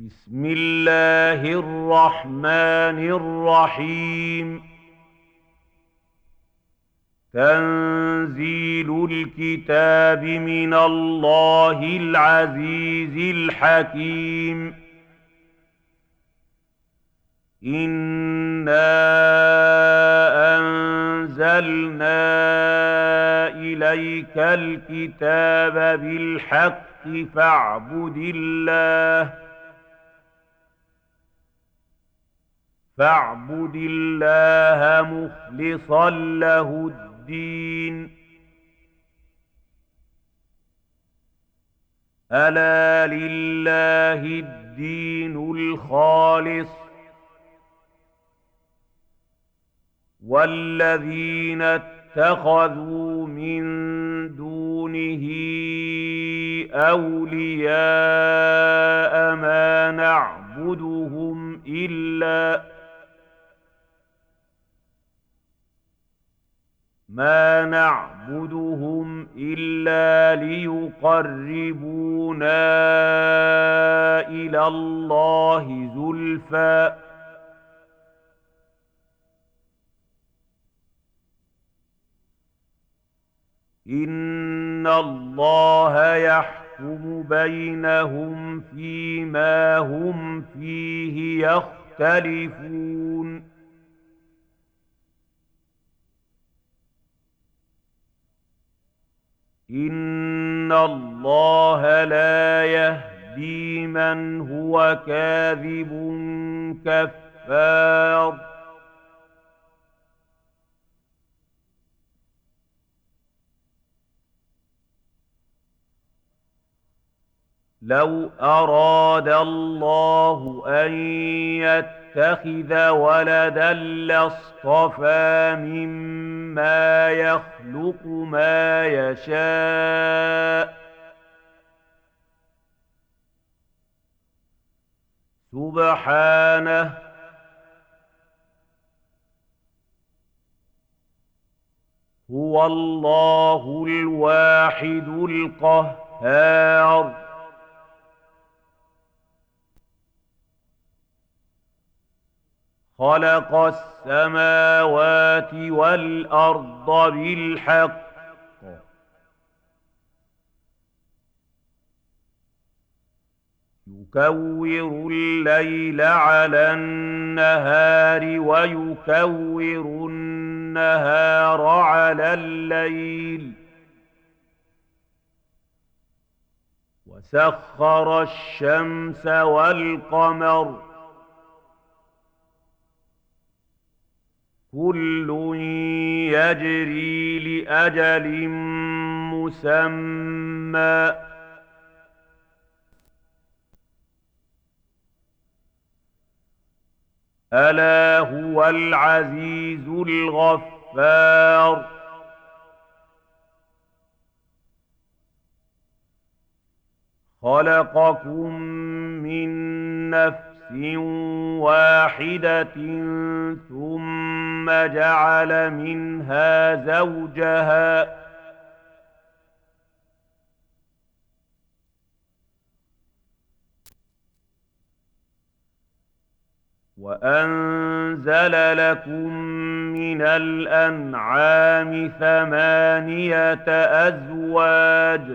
بسم الله الرحمن الرحيم. تنزيل الكتاب من الله العزيز الحكيم. إنا أنزلنا إليك الكتاب بالحق فاعبد الله مخلصا له الدين. ألا لله الدين الخالص، والذين اتخذوا من دونه أولياء ما نعبدهم إلا ليقربونا إلى الله زلفى إن الله يحكم بينهم فيما هم فيه يختلفون. إن الله لا يهدي من هو كاذب كفار. لو أراد الله أن يتخذ ولدا لاصطفى مما يخلق ما يشاء سبحانه، هو الله الواحد القهار. خلق السماوات والأرض بالحق يكور الليل على النهار ويكور النهار على الليل، وسخر الشمس والقمر كل يجري لأجل مسمى، ألا هو العزيز الغفار. خلقكم من نفس واحدة ثم جعل منها زوجها وأنزل لكم من الأنعام ثمانية أزواج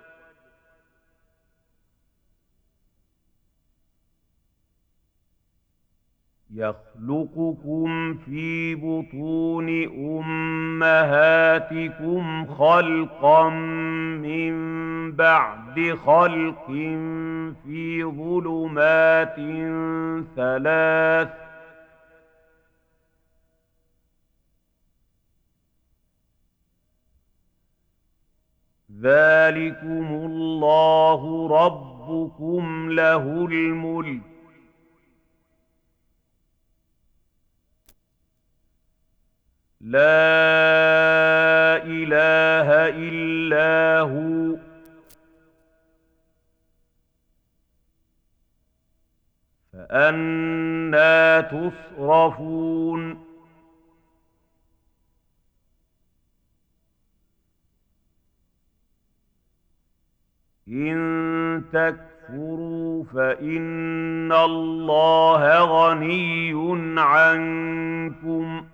يخلقكم في بطون أمهاتكم خلقا من بعد خلق في ظلمات ثلاث، ذلكم الله ربكم له الملك، لا إله إلا هو، فأنى تصرفون. إن تكفروا تكفروا فإن الله غني عنكم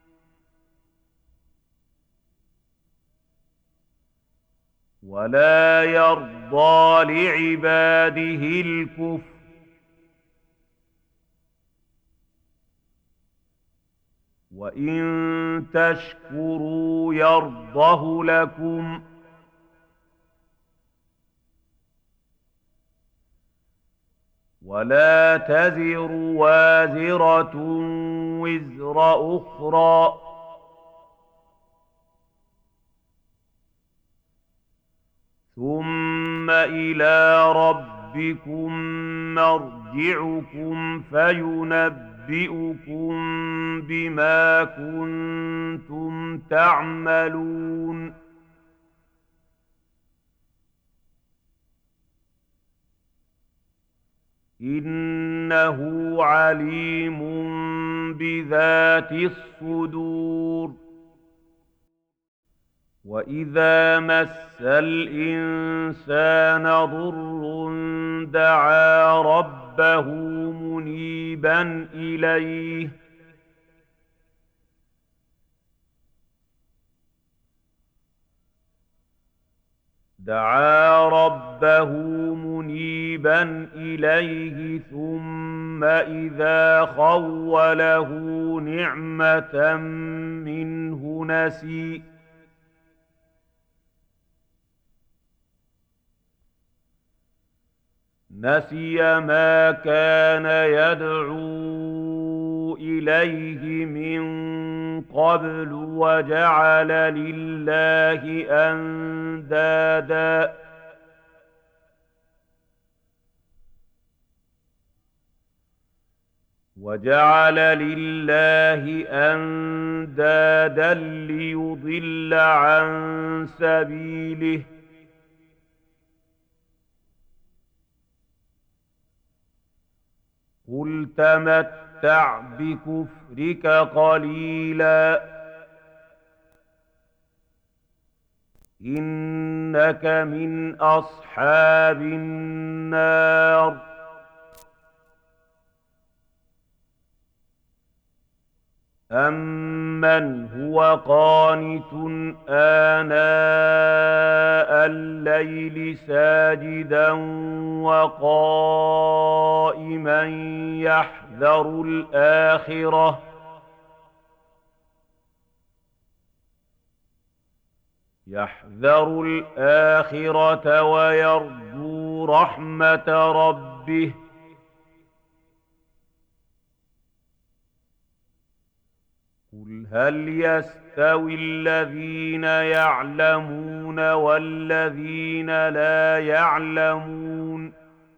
ولا يرضى لعباده الكفر وإن تشكروا يرضه لكم ولا تزر وازرة وزر أخرى ثم إلى ربكم مرجعكم فينبئكم بما كنتم تعملون إنه عليم بذات الصدور وإذا مس الإنسان ضر دعا ربه منيبا إليه ثم إذا خوله نعمة منه نسي ما كان يدعو إليه من قبل وجعل لله أندادا ليضل عن سبيله قل تمتع بكفرك قليلا إنك من أصحاب النار أمن هو قانت آناء الليل ساجدا وقائما يحذر الآخرة ويرجو رحمة ربه قل هل يستوي الذين يعلمون والذين لا يعلمون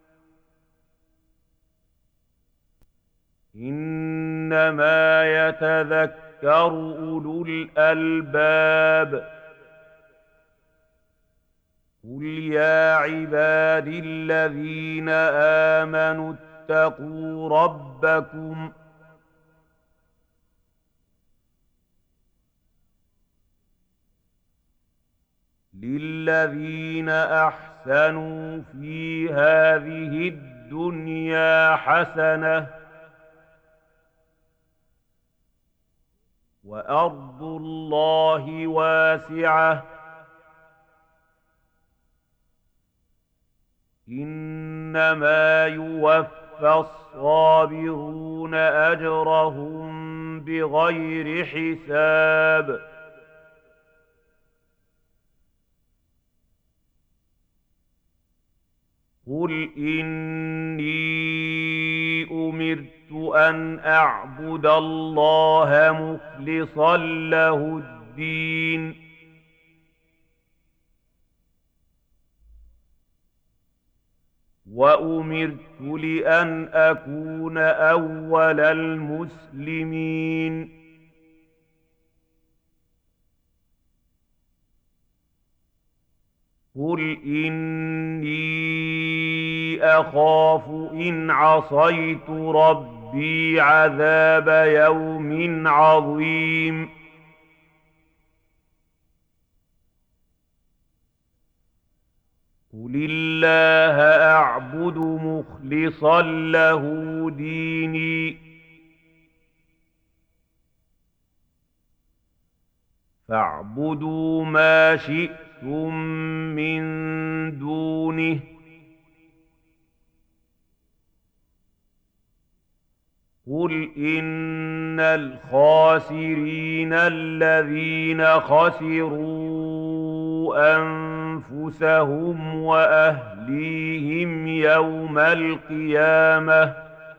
إنما يتذكر أولو الألباب قل يا عبادي الذين آمنوا اتقوا ربكم للذين أحسنوا في هذه الدنيا حسنة وأرض الله واسعة إنما يوفى الصابرون أجرهم بغير حساب قل إني أمرت أن أعبد الله مخلصا له الدين وأمرت لأن أكون أول المسلمين قل إني أخاف إن عصيت ربي عذاب يوم عظيم قل الله أعبد مخلصا له ديني فاعبدوا ما شئتم من دونه قل إن الخاسرين الذين خسروا أنفسهم وأهليهم يوم القيامة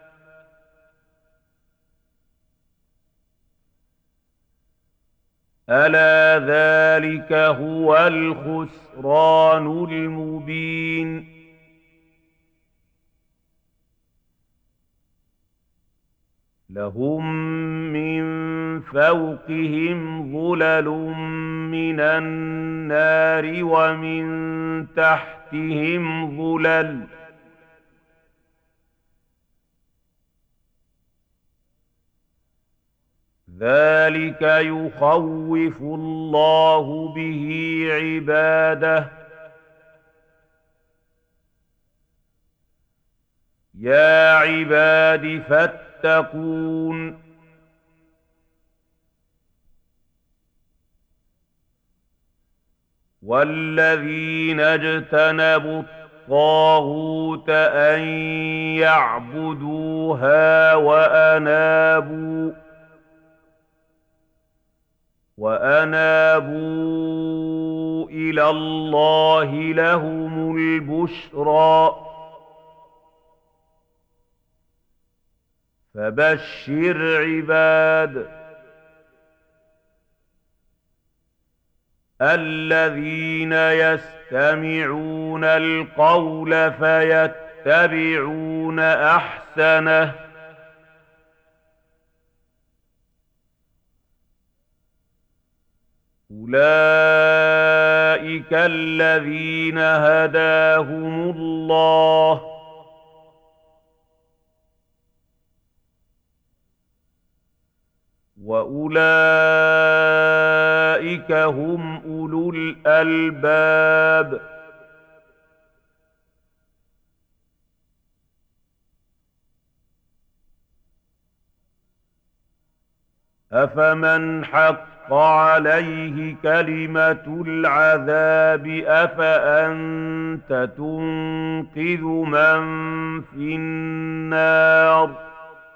ألا ذلك هو الخسران المبين لهم من فوقهم ظلل من النار ومن تحتهم ظلل ذلك يخوف الله به عباده يا عباد فاتقون والذين اجتنبوا الطاغوت أن يعبدوها وأنابوا إلى الله لهم البشرى فبشر عباد الذين يستمعون القول فيتبعون أحسنه أولئك الذين هداهم الله وأولئك هم أولو الألباب أفمن حق عليه كلمة العذاب أفأنت تنقذ من في النار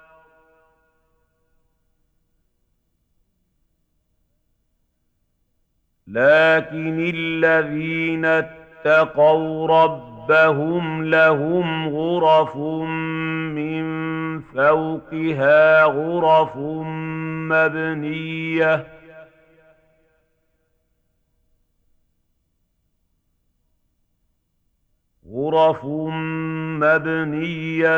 لكن الذين اتقوا ربهم لهم غرف من فوقها غرف مبنية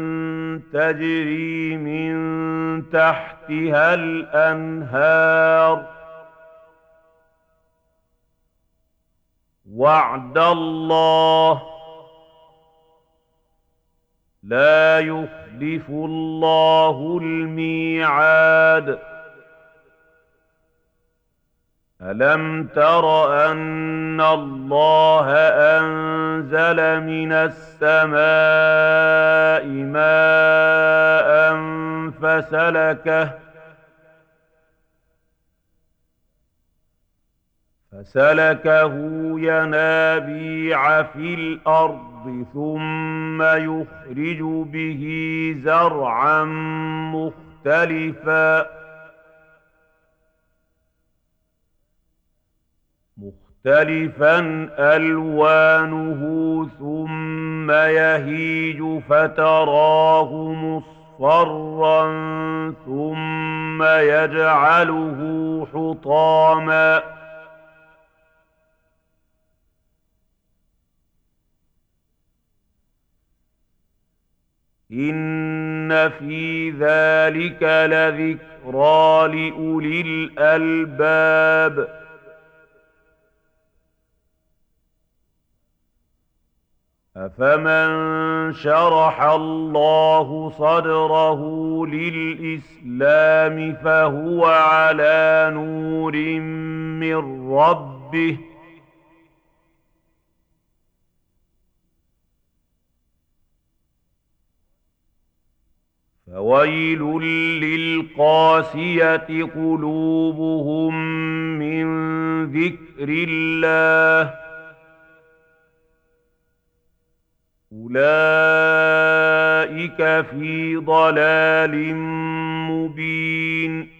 تجري من تحتها الأنهار وعد الله لا يخلف الله الميعاد ألم تر أن الله أنزل من السماء ماء فسلكه ينابيع في الأرض ثم يخرج به زرعا مختلفا ألوانه ثم يهيج فتراه مصفرا ثم يجعله حطاما إن في ذلك لذكرى لأولي الألباب أفمن شرح الله صدره للإسلام فهو على نور من ربه فويل للقاسية قلوبهم من ذكر الله أولئك في ضلال مبين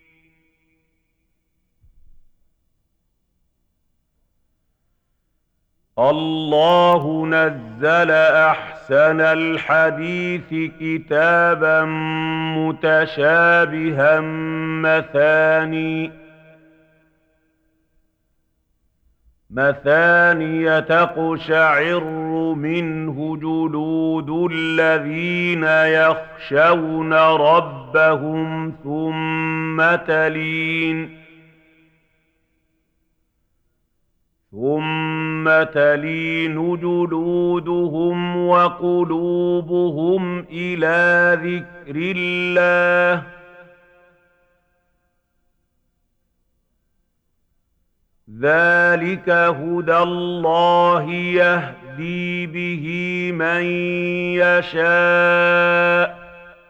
الله نزل أحسن الحديث كتابا متشابها مثانية تقشعر منه جلود الذين يخشون ربهم ثم تلين جلودهم وقلوبهم إلى ذكر الله ذلك هدى الله يهدي به من يشاء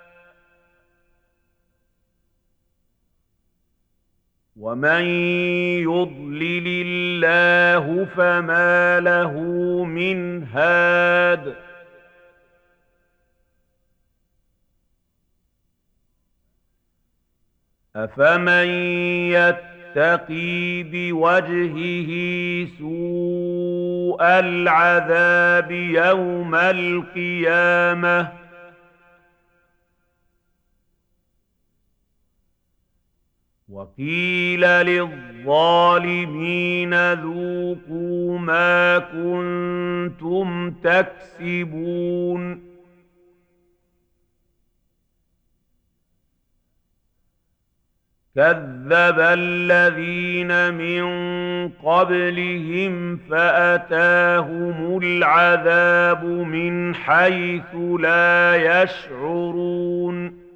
ومن يضلل الله فما له من هاد أفمن يتقي بوجهه سوء العذاب يوم القيامة وقيل للظالمين ذوقوا ما كنتم تكسبون كذب الذين من قبلهم فأتاهم العذاب من حيث لا يشعرون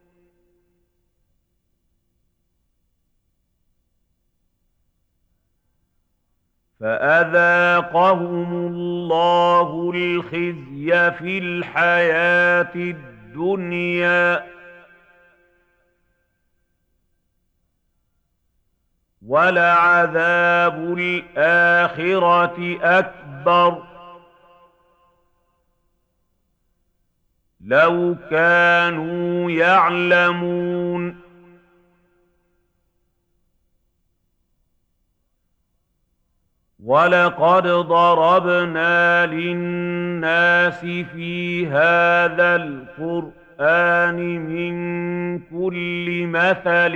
فأذاقهم الله الخزي في الحياة الدنيا ولعذاب الآخرة أكبر لو كانوا يعلمون ولقد ضربنا للناس في هذا القرآن من كل مثل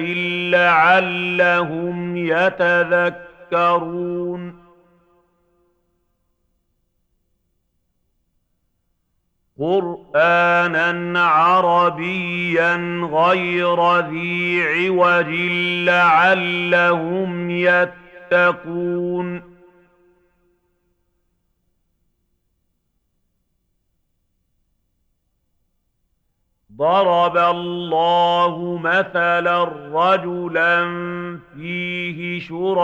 لعلهم يتذكرون قرآنا عربيا غير ذي عوج لعلهم يتقون ضرب الله مثلا رجلا فيه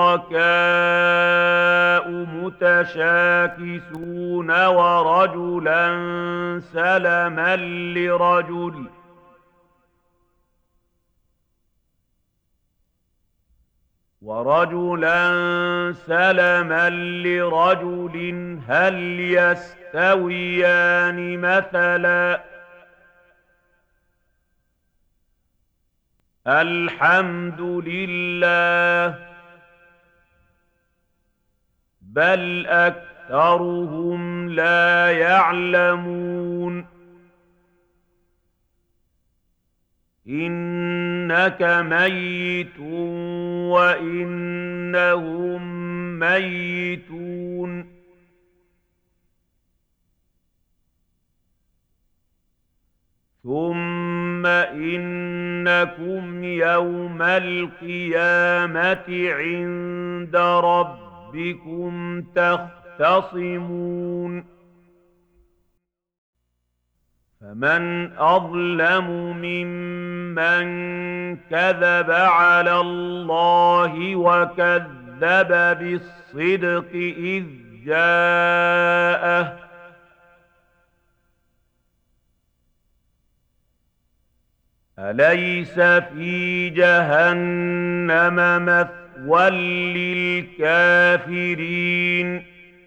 شركاء متشاكسون ورجلا سلما لرجل هل يستويان مثلا الحمد لله بل أكثرهم لا يعلمون إنك ميت وإنهم ميتون ثم إنكم يوم القيامة عند ربكم تختصمون فمن أظلم ممن كذب على الله وكذب بالصدق إذ جاءه أليس في جهنم مثوى للكافرين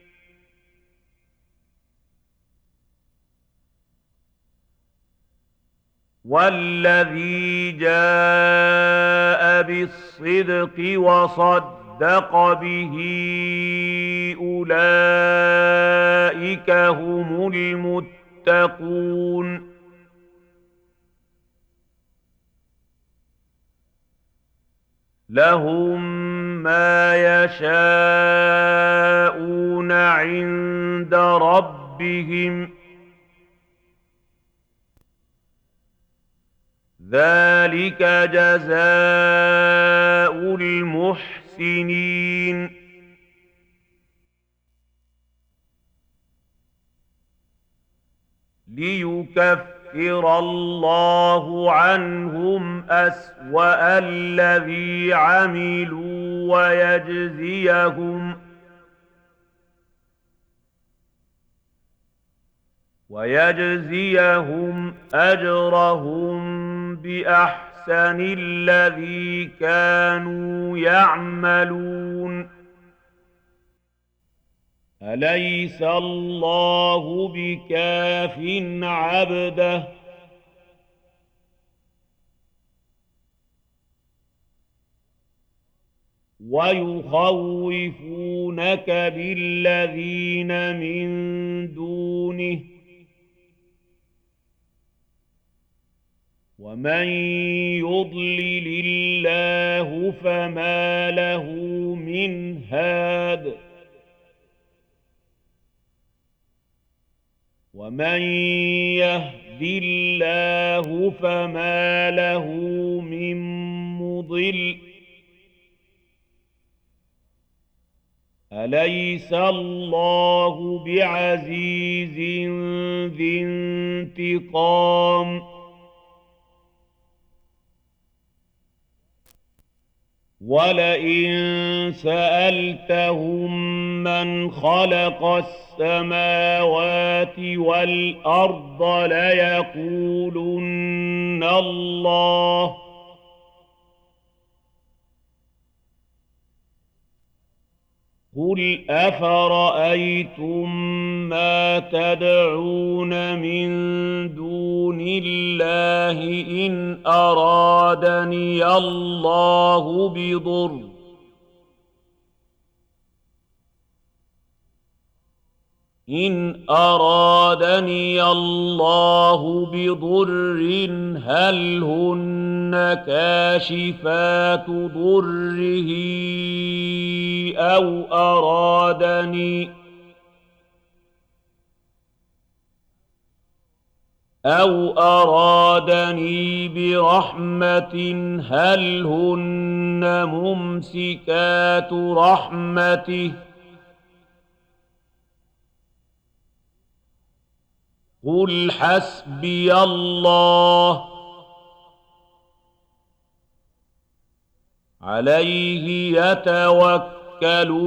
والذي جاء بالصدق وصدق به أولئك هم المتقون لهم ما يشاءون عند ربهم ذلك جزاء المحسنين ليكفر الله عنهم أسوأ الذي عملوا ويجزيهم أجرهم بأحسن الذي كانوا يعملون أليس الله بكاف عبده ويخوفونك بالذين من دونه ومن يضلل الله فما له من هاد ومن يهد الله فما له من مضل أليس الله بعزيز ذي انتقام ولئن سألتهم من خلق السماوات والأرض ليقولن الله قل أفرأيتم ما تدعون من دون الله إن أرادني الله بضر هل هن كاشفات ضره أو أرادني برحمة هل هن ممسكات رحمته قل حسبي الله عليه يتوكل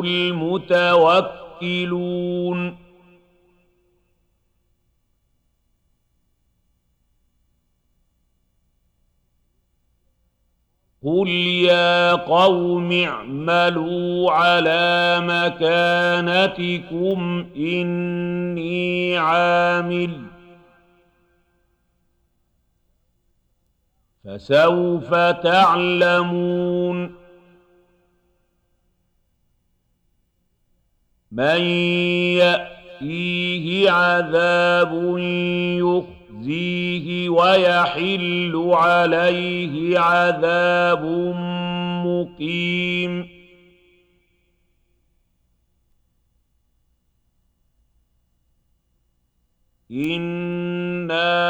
المتوكلون قل يا قوم اعملوا على مكانتكم إني عامل فسوف تعلمون من يأتيه عذاب يخزيه ويحل عليه عذاب مقيم إنا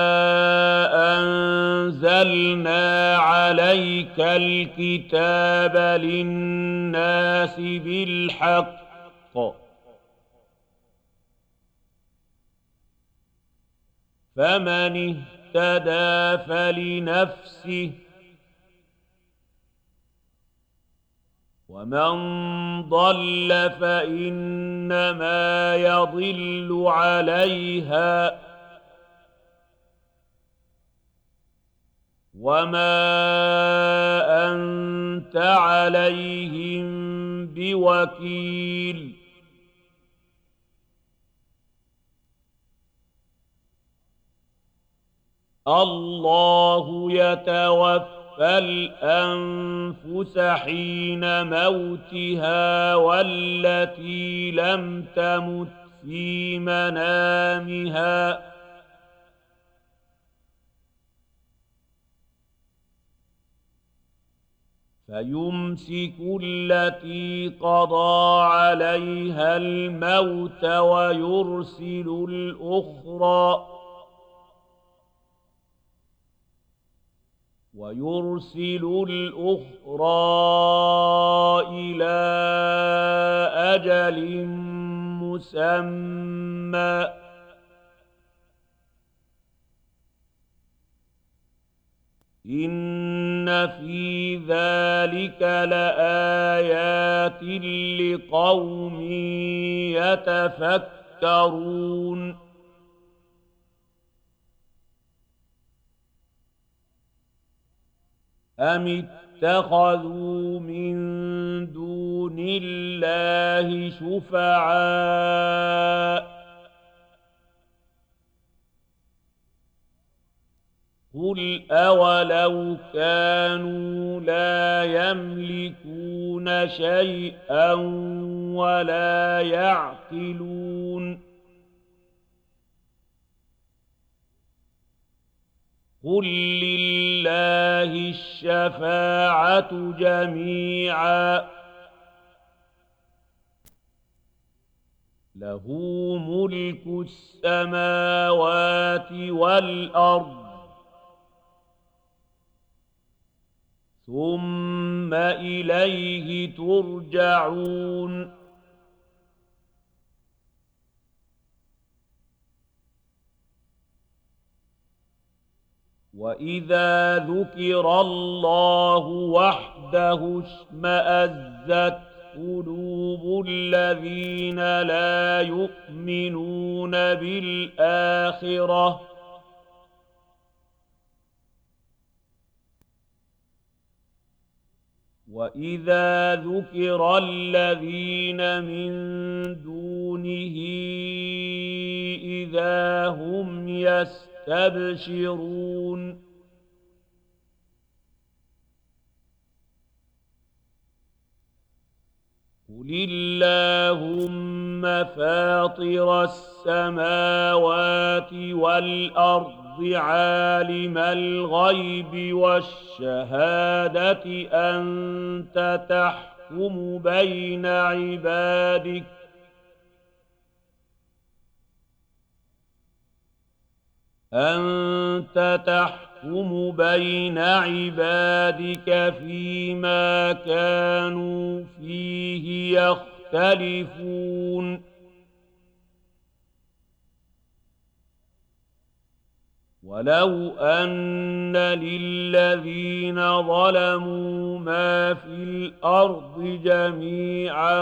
أنزلنا عليك الكتاب للناس بالحق فمن اهتدى فلنفسه ومن ضل فإنما يضل عليها وما أنت عليهم بوكيل الله يتوفى الأنفس حين موتها والتي لم تمت في منامها فيمسك التي قضى عليها الموت ويرسل الأخرى إلى أجل مسمى إن في ذلك لآيات لقوم يتفكرون أم اتخذوا من دون الله شفعاء قل أولو كانوا لا يملكون شيئا ولا يعقلون قل لله الشفاعة جميعا له ملك السماوات والأرض ثم إليه ترجعون وإذا ذكر الله وحده اشمأزت قلوب الذين لا يؤمنون بالآخرة وإذا ذكر الذين من دونه إذا هم يستبشرون قل اللهم فاطر السماوات والأرض عالم الغيب والشهادة أنت تحكم بين عبادك فيما كانوا فيه يختلفون ولو أن للذين ظلموا ما في الأرض جميعا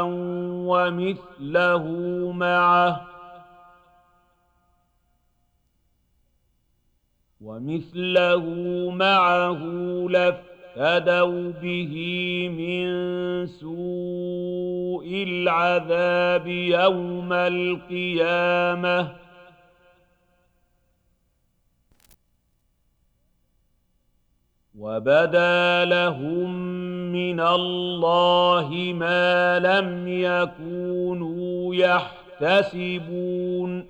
ومثله معه لافتدوا به من سوء العذاب يوم القيامة وبدا لهم من الله ما لم يكونوا يحتسبون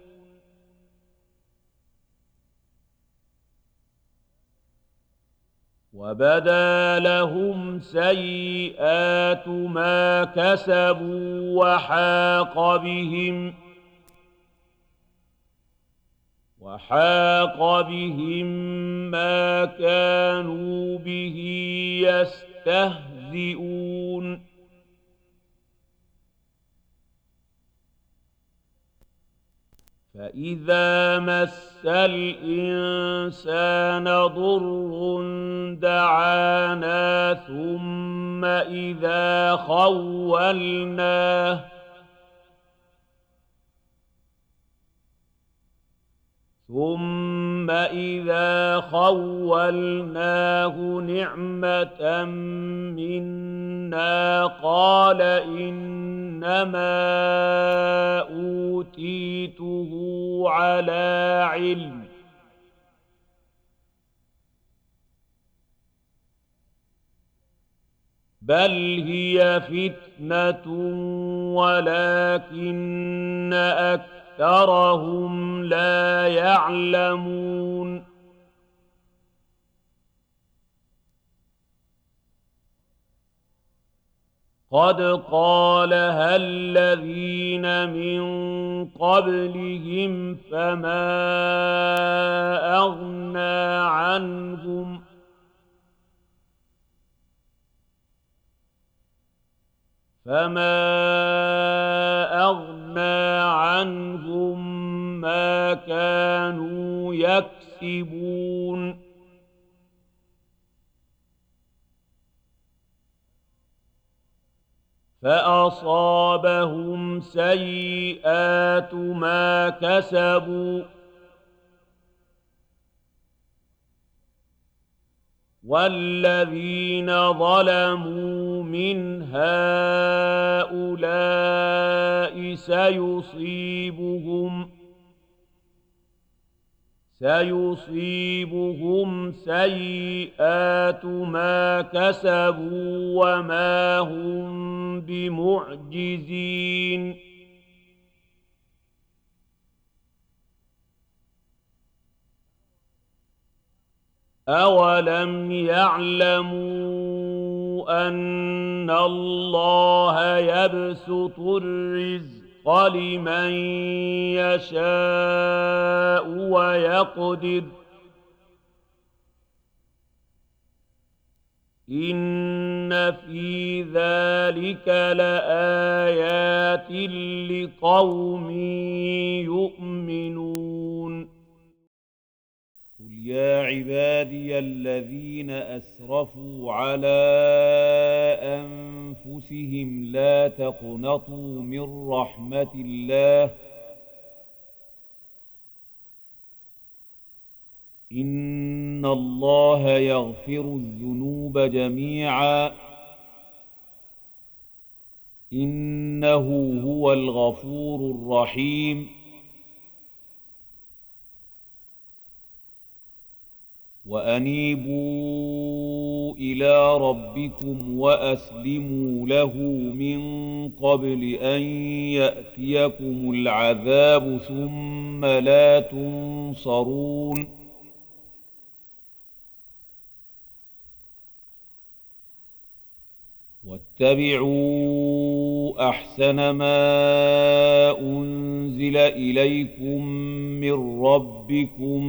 وبدا لهم سيئات ما كسبوا وحاق بهم ما كانوا به يستهزئون فإذا مس الإنسان ضر دعانا ثم إذا ثم إذا خولناه نعمة منا قال إنما أوتيته على علم بل هي فتنة ولكن أكثرهم لا يعلمون قد قالها الذين من قبلهم فما أغنى عنهم ما كانوا يكسبون فأصابهم سيئات ما كسبوا والذين ظلموا من هؤلاء سيصيبهم سيئات ما كسبوا وما هم بمعجزين أولم يعلموا أن الله يبسط الرزق لمن يشاء ويقدر إن في ذلك لآيات لقوم يؤمنون قل يا عبادي الذين أسرفوا على أنفسهم لا تقنطوا من رحمة الله إن الله يغفر الذنوب جميعا إنه هو الغفور الرحيم وأنيبوا إلى ربكم وأسلموا له من قبل أن يأتيكم العذاب ثم لا تنصرون واتبعوا أحسن ما أنزل إليكم من ربكم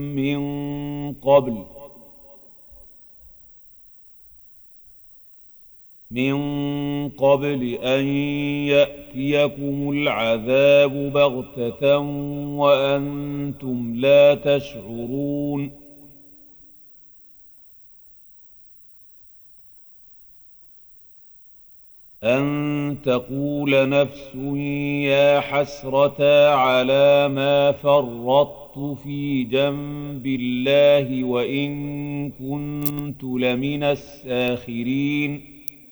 من قبل أن يأتيكم العذاب بغتة وأنتم لا تشعرون أن تقول نفس يا حسرة على ما فرطت في جنب الله وإن كنت لمن الساخرين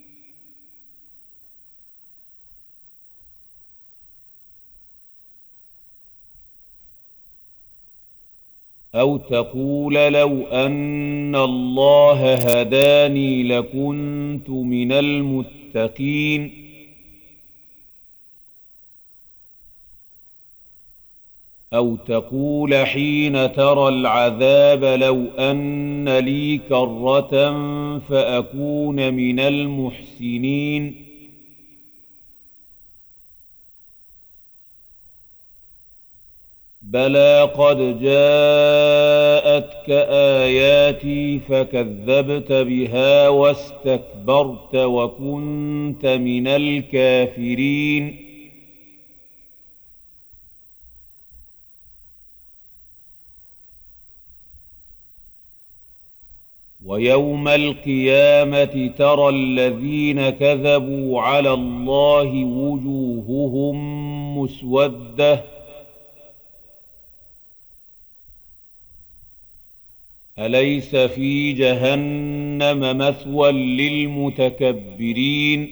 أو تقول لو أن الله هداني لكنت من المتقين أو تقول حين ترى العذاب لو أن لي كرة فأكون من المحسنين بلى قد جاءتك آياتي فكذبت بها واستكبرت وكنت من الكافرين ويوم القيامة ترى الذين كذبوا على الله وجوههم مسودة أليس في جهنم مثوى للمتكبرين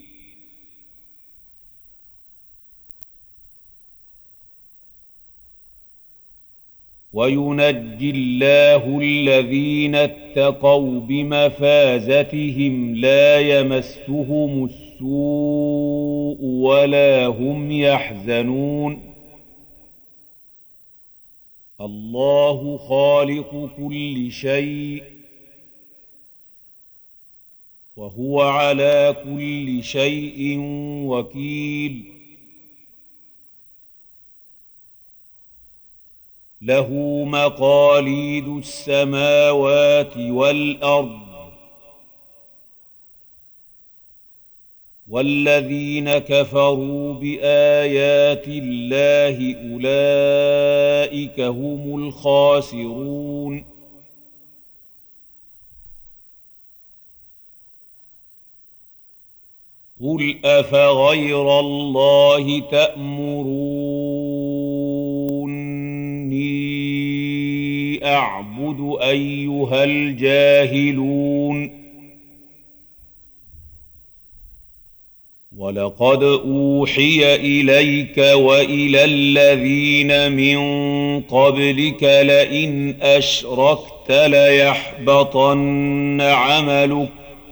وينجي الله الذين اتقوا بمفازتهم لا يمسهم السوء ولا هم يحزنون الله خالق كل شيء وهو على كل شيء وكيل له مقاليد السماوات والأرض والذين كفروا بآيات الله أولئك هم الخاسرون قل أفغير الله تأمروني أعبد أيها الجاهلون ولقد أوحي إليك وإلى الذين من قبلك لئن أشركت ليحبطن عملك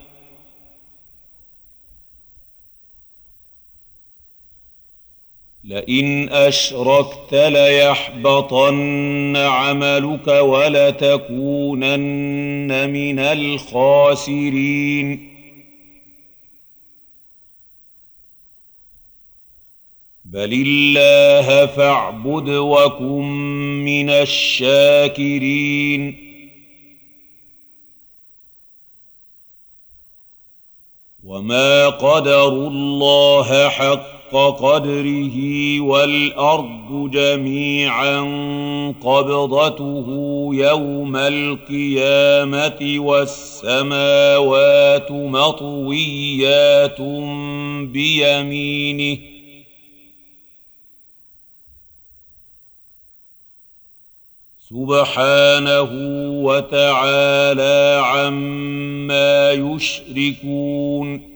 ولتكونن من الخاسرين بل الله فاعبد وكن من الشاكرين وما قدروا الله حق قدره والأرض جميعا قبضته يوم القيامة والسماوات مطويات بيمينه سبحانه وتعالى عما يشركون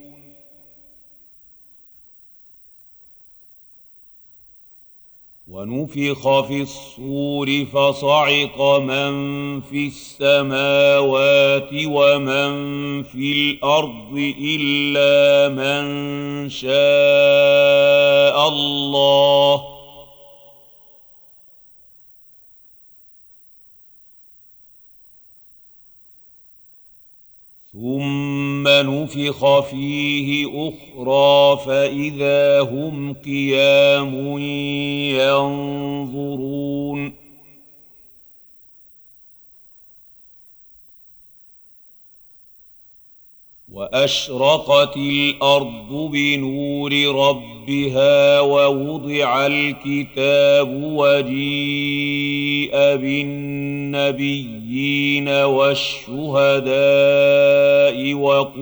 ونفخ في الصور فصعق من في السماوات ومن في الأرض إلا من شاء الله ثم نفخ فيه أخرى فإذا هم قيام ينظرون وأشرقت الأرض بنور ربها ووضع الكتاب وجيء بالنبيين والشهداء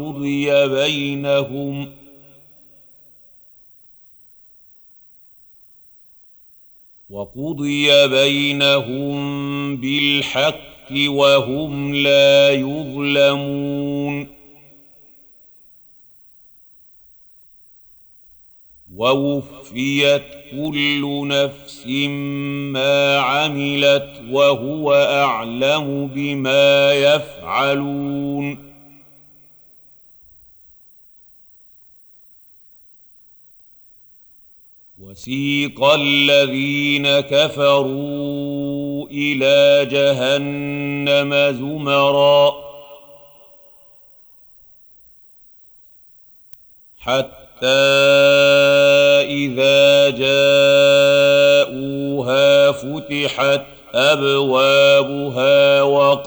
وقضي بينهم بالحق وهم لا يظلمون ووفيت كل نفس ما عملت وهو أعلم بما يفعلون وسيق الذين كفروا إلى جهنم زمرا حتى إذا جاءوها فتحت أبوابها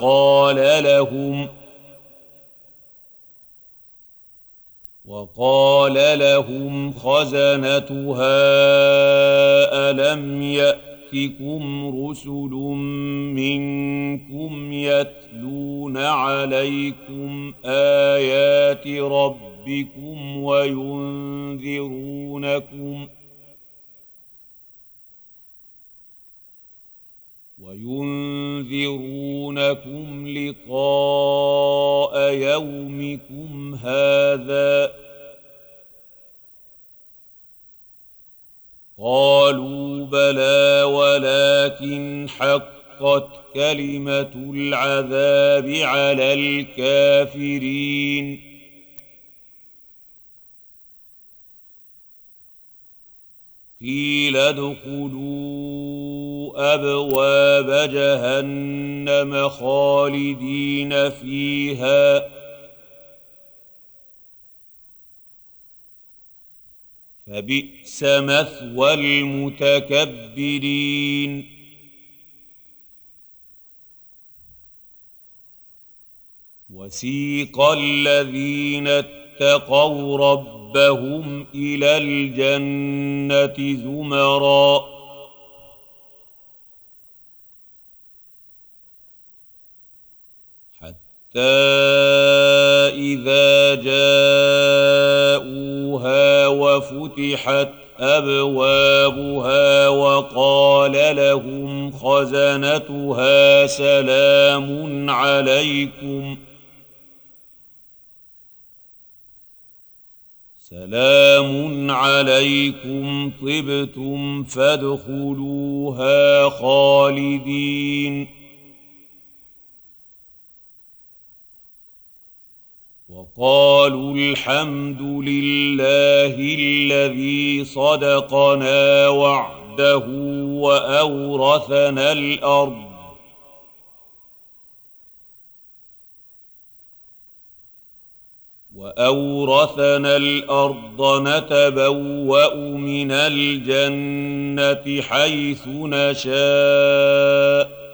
وقال لهم خزنتها ألم يأتكم رسل منكم يتلون عليكم آيات ربكم وينذرونكم لقاء يومكم هذا قالوا بلى ولكن حقت كلمة العذاب على الكافرين قيل ادخلوا أبواب جهنم خالدين فيها فبئس مثوى المتكبرين وسيق الذين اتقوا ربهم إلى الجنة زمرًا حتى إذا جاءوها وفتحت أبوابها وقال لهم خزنتها سلام عليكم طبتم فادخلوها خالدين وقالوا الحمد لله الذي صدقنا وعده وأورثنا الأرض نتبوأ من الجنة حيث نشاء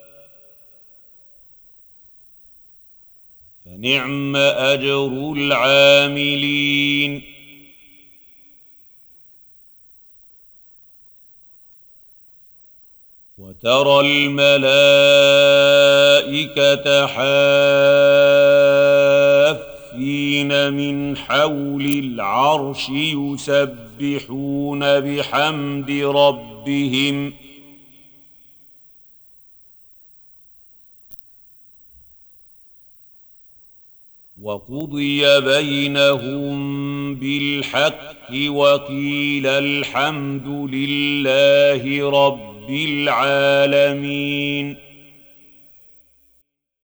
فنعم أجر العاملين وترى الملائكة حافين من حول العرش يسبحون بحمد ربهم وقضي بينهم بالحق وقيل الحمد لله رب العالمين